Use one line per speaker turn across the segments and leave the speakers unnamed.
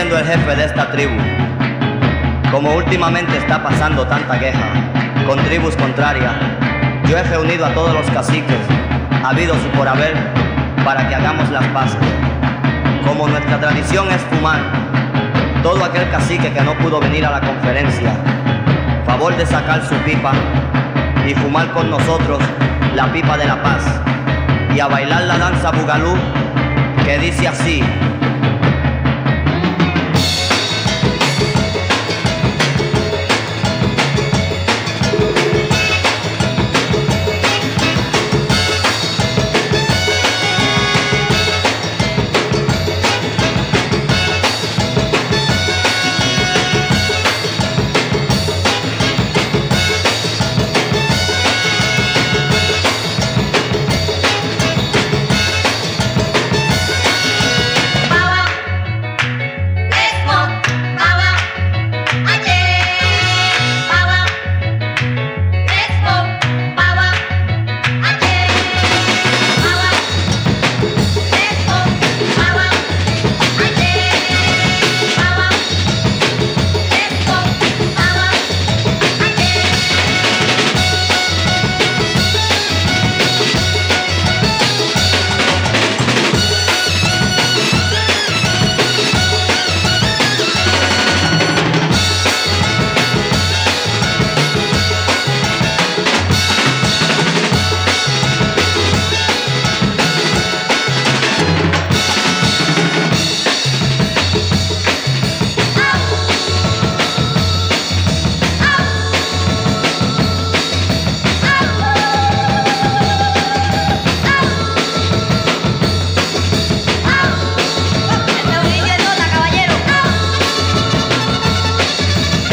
siendo el jefe de esta tribu. Como últimamente está pasando tanta queja con tribus contrarias, yo he reunido a todos los caciques, habidos y por haber, para que hagamos las paces. Como nuestra tradición es fumar, todo aquel cacique que no pudo venir a la conferencia, favor de sacar su pipa y fumar con nosotros la pipa de la paz, y a bailar la danza bugalú que dice así.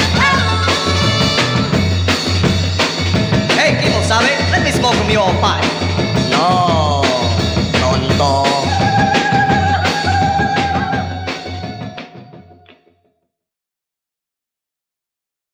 Let me smoke from your pipe.